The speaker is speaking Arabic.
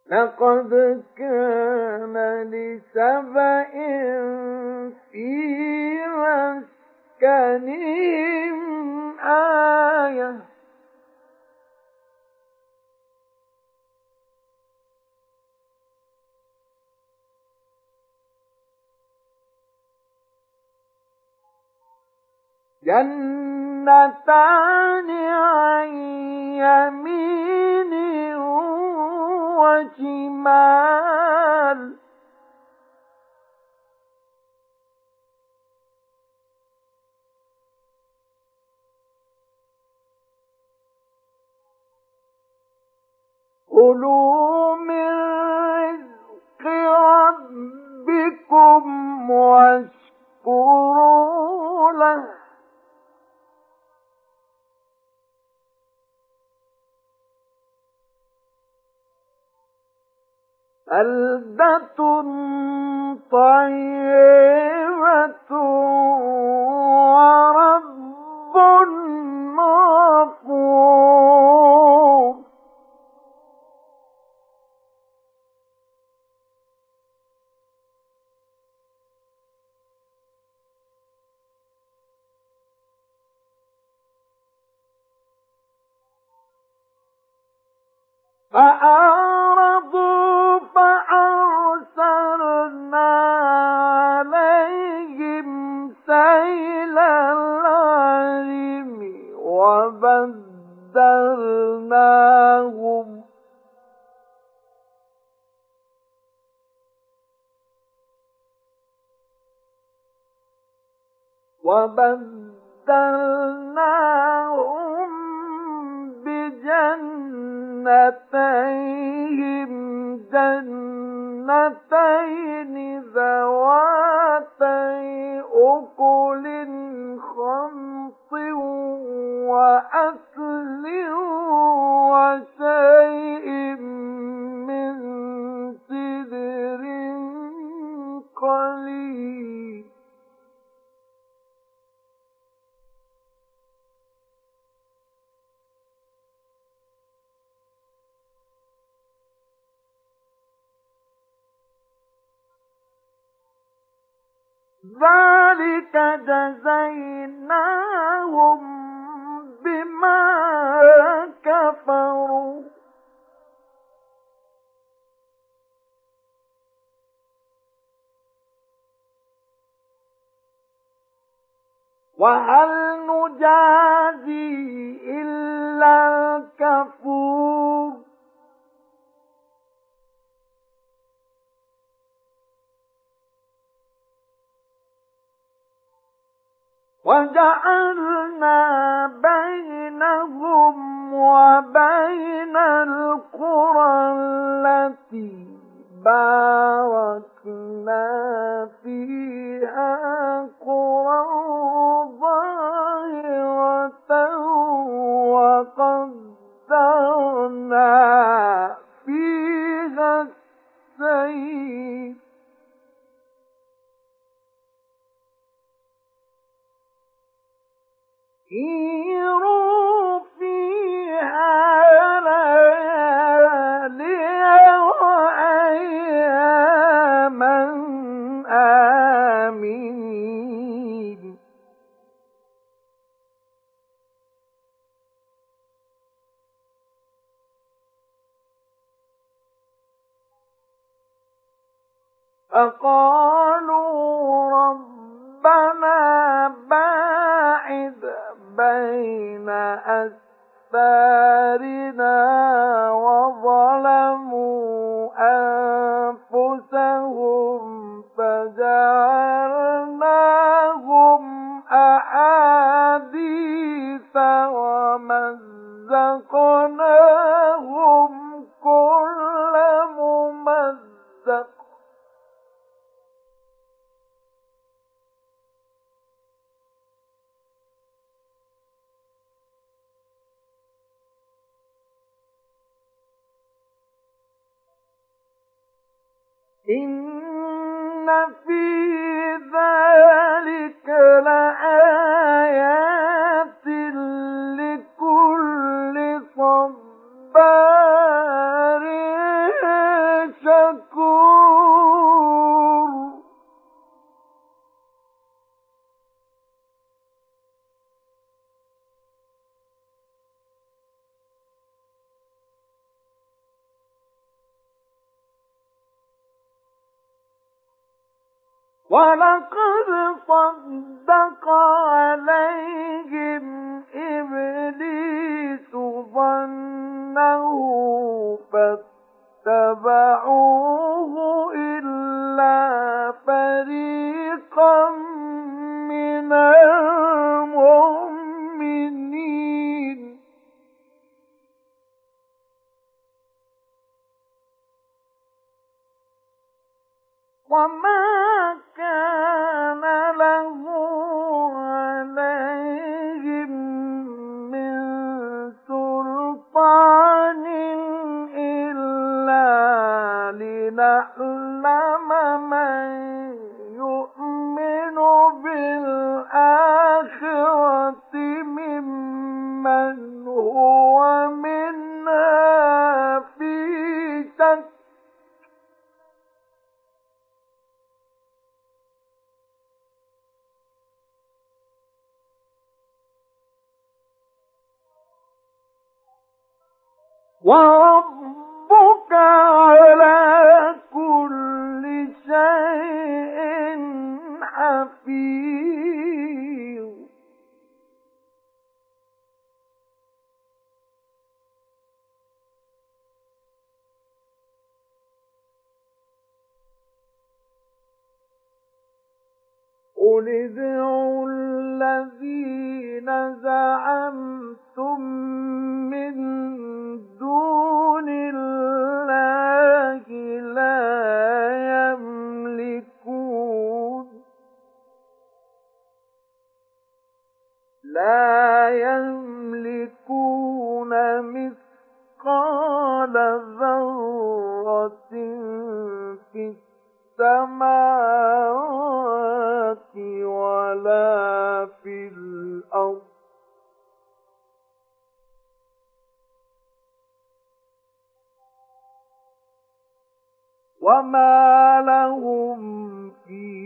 لقد كان لسبإ في مسكنهم آية جنتان عن يمين وشمال كلوا من رزق ربكم واشكروا له بلدة طيبة ورب غفور فأعرضوا فأرسلنا عليهم سيل العرم وبدلناهم بجنتيهم جنتين ذواتي أكل خمط وأثل وشيء من سدر قليل ذلك جزيناهم بما كفروا وهل نجازي إلا الكفور وجعلنا بينهم وبين القرى التي باركنا فيها قرى ظاهرة وقدرنا فيها السير سيروا فيها ليالي وأياما آمنين فقالوا ربنا باعد بين أسفارنا وظلموا أنفسهم فجعلناهم أحاديث ومزقناهم كل ممزق إن في ذلك لآيات لكل صبار ولقد صدق عليهم إبليس ظنه فاتبعوه إلا فريقا من المؤمنين وما كان له عليهم من سلطان إلا لنعلم من يؤمن بالآخرة ممن هو منها في شك وربك على كل شيء حفيظ قل ادعوا الذين زعمتم من دون الله لا يملكون مثقال ذرة في السماوات ولا في الأرض وما لهم فيه